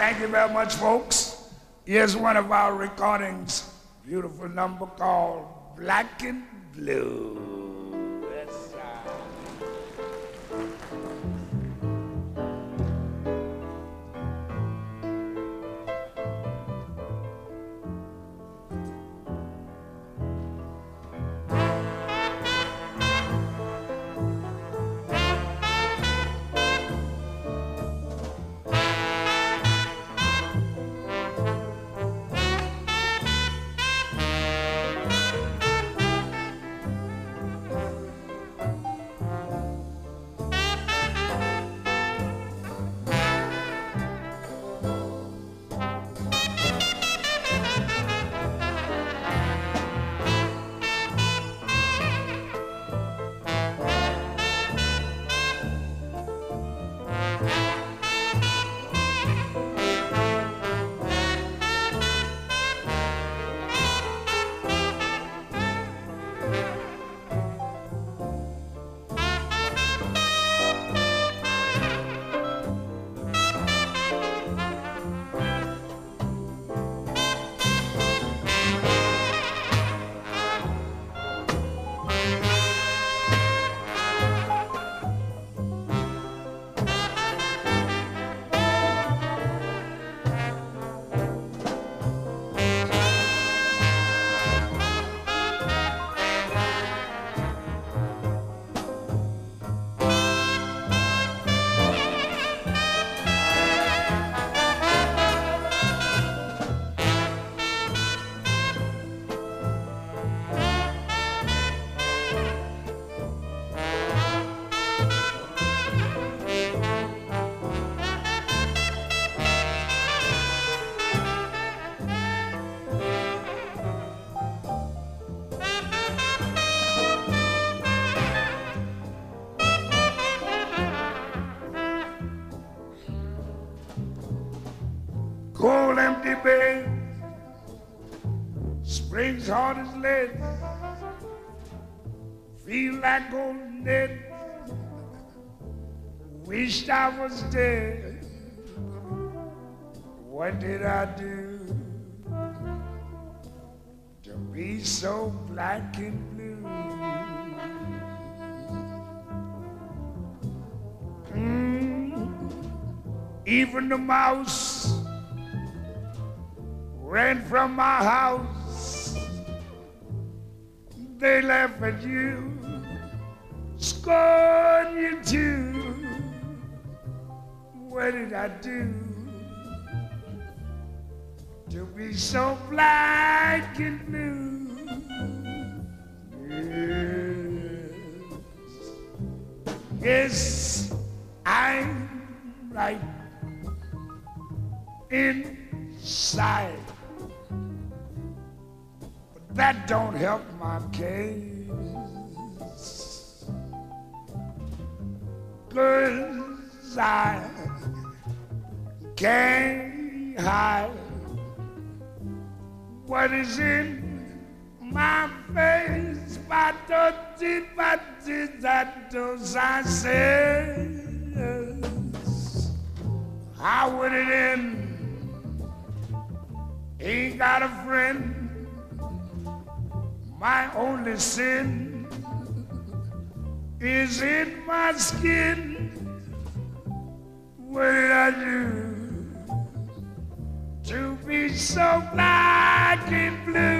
Thank you very much, folks. Here's one of our recordings. Beautiful number called Black and Blue. Yes, cold empty bed, springs hard as lead, feel like golden dead, wished I was dead. What did I do to be so black and blue? Even the mouse ran from my house. They laugh at you, scorn you too. What did I do to be so black and blue? Yes, I'm right inside. That don't help my case, 'cause I can't hide what is in my face. That does I say. How would it end? Ain't got a friend. My only sin is in my skin. What did I do to be so black and blue?